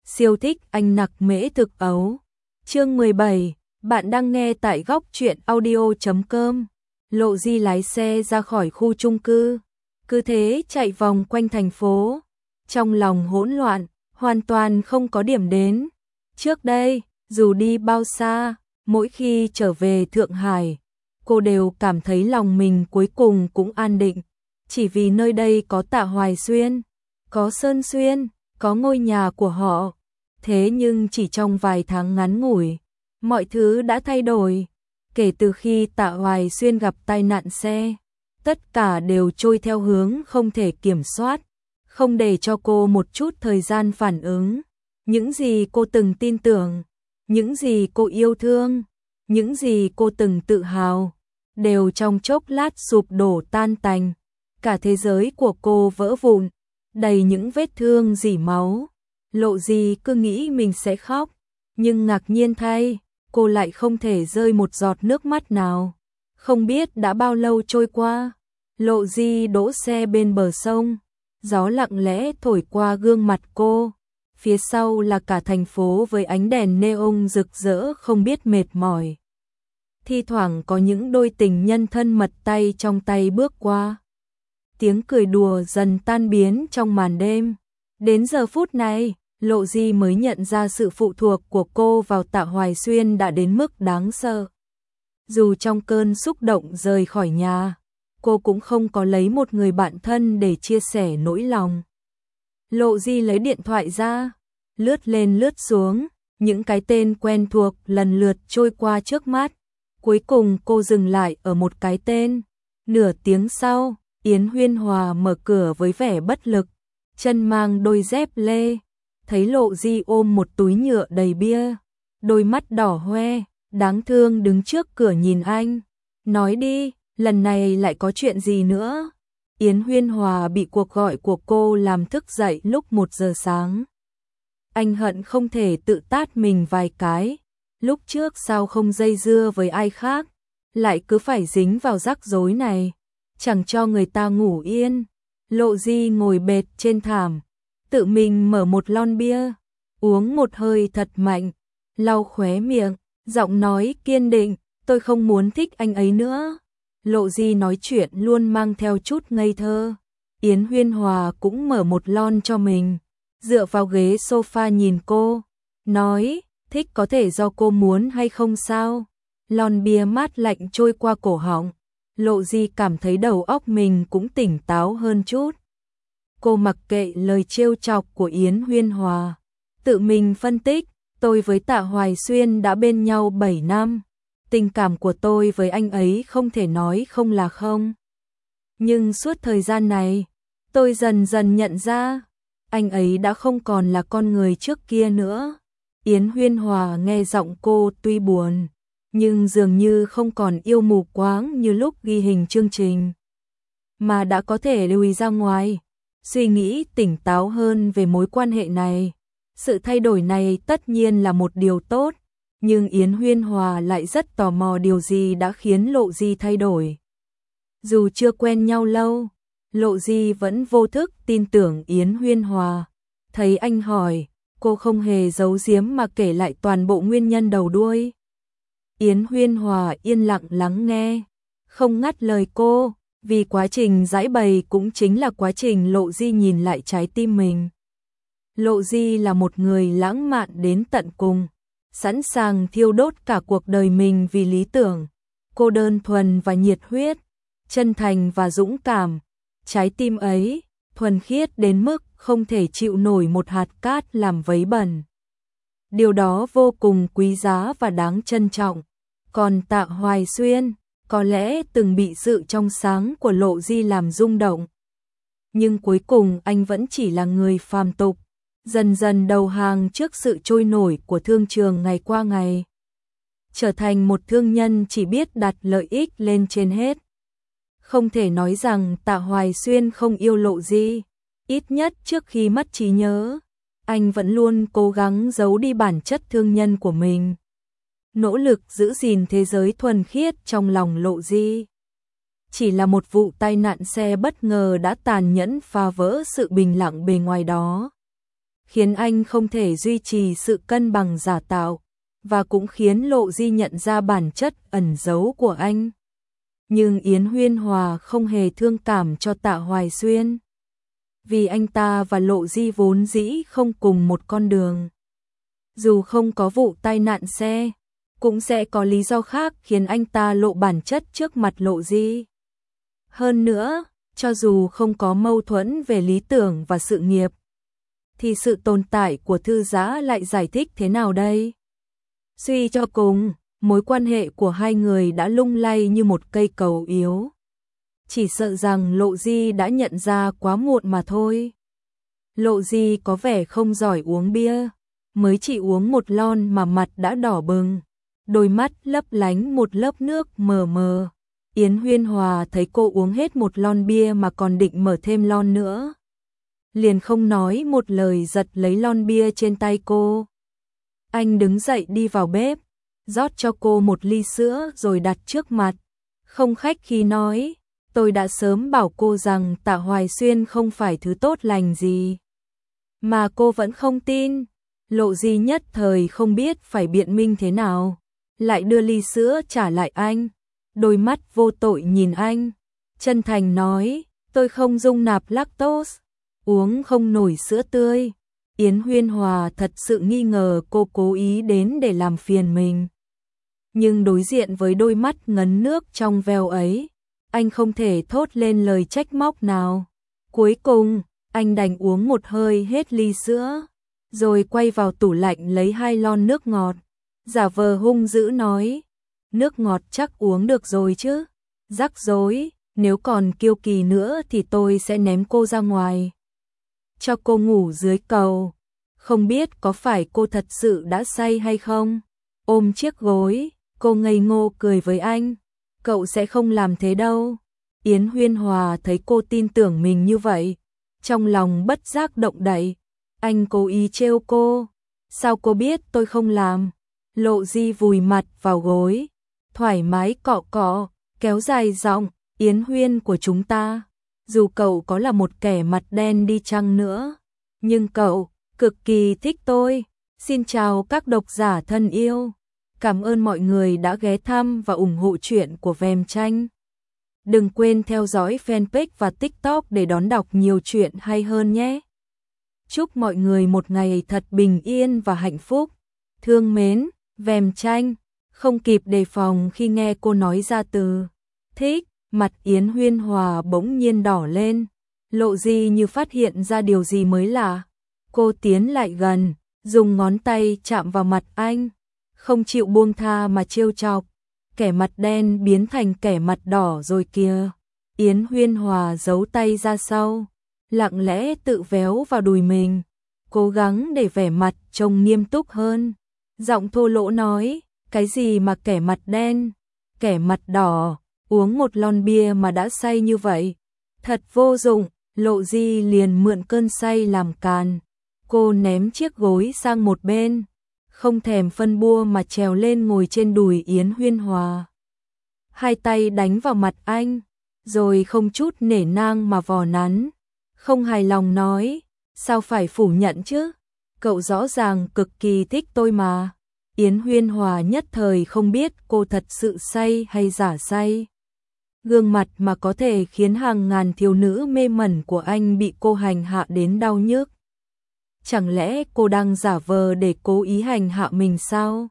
siêu thích anh nặc mễ thực ấu. Chương 17, bạn đang nghe tại góc truyện audio.com. Lộ Di lái xe ra khỏi khu chung cư, cứ thế chạy vòng quanh thành phố, trong lòng hỗn loạn, hoàn toàn không có điểm đến. Trước đây, dù đi bao xa, mỗi khi trở về Thượng Hải, cô đều cảm thấy lòng mình cuối cùng cũng an định, chỉ vì nơi đây có Tạ Hoài Xuyên, có Sơn Xuyên, có ngôi nhà của họ. Thế nhưng chỉ trong vài tháng ngắn ngủi, mọi thứ đã thay đổi. Kể từ khi Tạ Hoài Xuyên gặp tai nạn xe, tất cả đều trôi theo hướng không thể kiểm soát, không để cho cô một chút thời gian phản ứng. Những gì cô từng tin tưởng, những gì cô yêu thương, những gì cô từng tự hào, đều trong chốc lát sụp đổ tan tành. Cả thế giới của cô vỡ vụn, đầy những vết thương rỉ máu. Lộ Di cứ nghĩ mình sẽ khóc, nhưng ngạc nhiên thay, cô lại không thể rơi một giọt nước mắt nào. Không biết đã bao lâu trôi qua, Lộ Di đỗ xe bên bờ sông, gió lặng lẽ thổi qua gương mặt cô. Phía sau là cả thành phố với ánh đèn neon rực rỡ không biết mệt mỏi. Thi thoảng có những đôi tình nhân thân mật tay trong tay bước qua. Tiếng cười đùa dần tan biến trong màn đêm. Đến giờ phút này, Lộ Di mới nhận ra sự phụ thuộc của cô vào Tạ Hoài Xuyên đã đến mức đáng sợ. Dù trong cơn xúc động rời khỏi nhà, cô cũng không có lấy một người bạn thân để chia sẻ nỗi lòng. Lộ Di lấy điện thoại ra, lướt lên lướt xuống, những cái tên quen thuộc lần lượt trôi qua trước mắt. Cuối cùng cô dừng lại ở một cái tên. Nửa tiếng sau, Yến Huyên Hòa mở cửa với vẻ bất lực, chân mang đôi dép lê. Thấy Lộ Di ôm một túi nhựa đầy bia, đôi mắt đỏ hoe, đáng thương đứng trước cửa nhìn anh. Nói đi, lần này lại có chuyện gì nữa? Yến Huyên Hòa bị cuộc gọi của cô làm thức dậy lúc 1 giờ sáng. Anh hận không thể tự tát mình vài cái. Lúc trước sao không dây dưa với ai khác, lại cứ phải dính vào rắc rối này, chẳng cho người ta ngủ yên. Lộ Di ngồi bệt trên thảm, tự mình mở một lon bia, uống một hơi thật mạnh, lau khóe miệng, giọng nói kiên định, tôi không muốn thích anh ấy nữa. Lộ Di nói chuyện luôn mang theo chút ngây thơ. Yến Huyên Hòa cũng mở một lon cho mình, dựa vào ghế sofa nhìn cô, nói, thích có thể do cô muốn hay không sao? Lon bia mát lạnh trôi qua cổ họng, Lộ Di cảm thấy đầu óc mình cũng tỉnh táo hơn chút. Cô mặc kệ lời trêu chọc của Yến Huyên Hòa, tự mình phân tích, tôi với Tạ Hoài Xuyên đã bên nhau 7 năm, tình cảm của tôi với anh ấy không thể nói không là không. Nhưng suốt thời gian này, tôi dần dần nhận ra, anh ấy đã không còn là con người trước kia nữa. Yến Huyên Hòa nghe giọng cô tuy buồn, nhưng dường như không còn yêu mù quáng như lúc ghi hình chương trình, mà đã có thể lùi ra ngoài, suy nghĩ tỉnh táo hơn về mối quan hệ này. Sự thay đổi này tất nhiên là một điều tốt, nhưng Yến Huyên Hòa lại rất tò mò điều gì đã khiến Lộ Di thay đổi. Dù chưa quen nhau lâu, Lộ Di vẫn vô thức tin tưởng Yến Huyên Hòa. Thấy anh hỏi, cô không hề giấu giếm mà kể lại toàn bộ nguyên nhân đầu đuôi. Yến Huyên Hòa yên lặng lắng nghe, không ngắt lời cô, vì quá trình giải bày cũng chính là quá trình Lộ Di nhìn lại trái tim mình. Lộ Di là một người lãng mạn đến tận cùng, sẵn sàng thiêu đốt cả cuộc đời mình vì lý tưởng. Cô đơn thuần và nhiệt huyết, chân thành và dũng cảm. Trái tim ấy, thuần khiết đến mức không thể chịu nổi một hạt cát làm vấy bẩn. Điều đó vô cùng quý giá và đáng trân trọng. Còn Tạ Hoài Xuyên, có lẽ từng bị sự trong sáng của Lộ Di làm rung động. Nhưng cuối cùng anh vẫn chỉ là người phàm tục, dần dần đầu hàng trước sự trôi nổi của thương trường ngày qua ngày. Trở thành một thương nhân chỉ biết đặt lợi ích lên trên hết. Không thể nói rằng Tạ Hoài Xuyên không yêu Lộ Di, ít nhất trước khi mất trí nhớ, anh vẫn luôn cố gắng giấu đi bản chất thương nhân của mình, nỗ lực giữ gìn thế giới thuần khiết trong lòng Lộ Di. Chỉ là một vụ tai nạn xe bất ngờ đã tàn nhẫn phá vỡ sự bình lặng bề ngoài đó. khiến anh không thể duy trì sự cân bằng giả tạo, và cũng khiến Lộ Di nhận ra bản chất ẩn giấu của anh. Nhưng Yến Huyên Hòa không hề thương cảm cho Tạ Hoài Xuyên, vì anh ta và Lộ Di vốn dĩ không cùng một con đường. Dù không có vụ tai nạn xe, cũng sẽ có lý do khác khiến anh ta lộ bản chất trước mặt Lộ Di. Hơn nữa, cho dù không có mâu thuẫn về lý tưởng và sự nghiệp, thì sự tồn tại của thư giã lại giải thích thế nào đây? Suy cho cùng, mối quan hệ của hai người đã lung lay như một cây cầu yếu. Chỉ sợ rằng Lộ Di đã nhận ra quá muộn mà thôi. Lộ Di có vẻ không giỏi uống bia, mới chỉ uống một lon mà mặt đã đỏ bừng, đôi mắt lấp lánh một lớp nước mờ mờ. Yến Huyên Hòa thấy cô uống hết một lon bia mà còn định mở thêm lon nữa, liền không nói một lời giật lấy lon bia trên tay cô. Anh đứng dậy đi vào bếp, rót cho cô một ly sữa rồi đặt trước mặt, không khách khí nói, tôi đã sớm bảo cô rằng Tạ Hoài Xuyên không phải thứ tốt lành gì. Mà cô vẫn không tin. Lộ Di nhất thời không biết phải biện minh thế nào, lại đưa ly sữa trả lại anh, đôi mắt vô tội nhìn anh, chân thành nói, tôi không dung nạp lactose, uống không nổi sữa tươi. Yến Huyên Hòa thật sự nghi ngờ cô cố ý đến để làm phiền mình. Nhưng đối diện với đôi mắt ngấn nước trong veo ấy, anh không thể thốt lên lời trách móc nào. Cuối cùng, anh đành uống một hơi hết ly sữa, rồi quay vào tủ lạnh lấy 2 lon nước ngọt, giả vờ hung dữ nói, nước ngọt chắc uống được rồi chứ, rắc rối, nếu còn kiêu kỳ nữa thì tôi sẽ ném cô ra ngoài, cho cô ngủ dưới cầu. Không biết có phải cô thật sự đã say hay không? Ôm chiếc gối, cô ngây ngô cười với anh, cậu sẽ không làm thế đâu. Yến Huyên Hòa thấy cô tin tưởng mình như vậy, trong lòng bất giác động đậy. Anh cố ý trêu cô, sao cô biết tôi không làm? Lộ Di vùi mặt vào gối, thoải mái cọ cọ, kéo dài giọng, Yến Huyên của chúng ta, dù cậu có là một kẻ mặt đen đi chăng nữa, nhưng cậu cực kỳ thích tôi. Xin chào các độc giả thân yêu, cảm ơn mọi người đã ghé thăm và ủng hộ truyện của Vem Tranh. Đừng quên theo dõi fanpage và TikTok để đón đọc nhiều chuyện hay hơn nhé. Chúc mọi người một ngày thật bình yên và hạnh phúc. Thương mến, Vem Tranh. Không kịp đề phòng khi nghe cô nói ra từ thích, mặt Yến Huyên Hòa bỗng nhiên đỏ lên. Lộ Di như phát hiện ra điều gì mới lạ. Cô tiến lại gần, dùng ngón tay chạm vào mặt anh, không chịu buông tha mà trêu chọc. Kẻ mặt đen biến thành kẻ mặt đỏ rồi kìa. Yến Huyên Hòa giấu tay ra sau, lặng lẽ tự véo vào đùi mình, cố gắng để vẻ mặt trông nghiêm túc hơn. Giọng thô lỗ nói, cái gì mà kẻ mặt đen, kẻ mặt đỏ, uống một lon bia mà đã say như vậy. Thật vô dụng. Lộ Di liền mượn cơn say làm càn. Cô ném chiếc gối sang một bên, không thèm phân bua mà trèo lên ngồi trên đùi Yến Huyên Hòa. Hai tay đánh vào mặt anh, rồi không chút nể nang mà vò nắn. Không hài lòng nói, sao phải phủ nhận chứ? Cậu rõ ràng cực kỳ thích tôi mà. Yến Huyên Hòa nhất thời không biết cô thật sự say hay giả say. Gương mặt mà có thể khiến hàng ngàn thiếu nữ mê mẩn của anh bị cô hành hạ đến đau nhức. Chẳng lẽ cô đang giả vờ để cố ý hành hạ mình sao?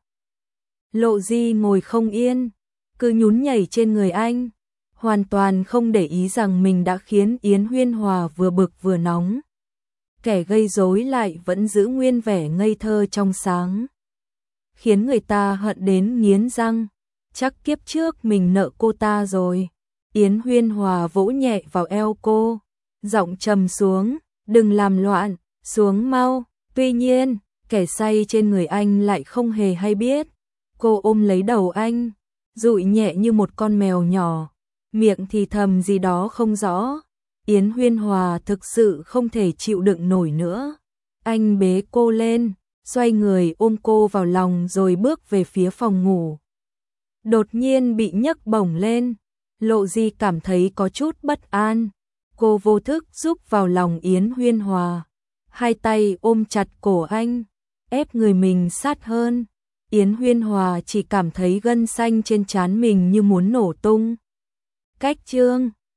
Lộ Di ngồi không yên, cứ nhún nhảy trên người anh, hoàn toàn không để ý rằng mình đã khiến Yến Huyên Hòa vừa bực vừa nóng. Kẻ gây rối lại vẫn giữ nguyên vẻ ngây thơ trong sáng, khiến người ta hận đến nghiến răng. Chắc kiếp trước mình nợ cô ta rồi. Yến Huyên Hòa vỗ nhẹ vào eo cô, giọng trầm xuống, đừng làm loạn, xuống mau. Tuy nhiên, kẻ say trên người anh lại không hề hay biết. Cô ôm lấy đầu anh, dụi nhẹ như một con mèo nhỏ, miệng thì thầm gì đó không rõ. Yến Huyên Hòa thực sự không thể chịu đựng nổi nữa. Anh bế cô lên, xoay người ôm cô vào lòng rồi bước về phía phòng ngủ. Đột nhiên bị nhấc bổng lên, Lộ Di cảm thấy có chút bất an. Cô vô thức rúc vào lòng Yến Huyên Hòa, hai tay ôm chặt cổ anh, ép người mình sát hơn. Yến Huyên Hòa chỉ cảm thấy gân xanh trên trán mình như muốn nổ tung. Cách Chương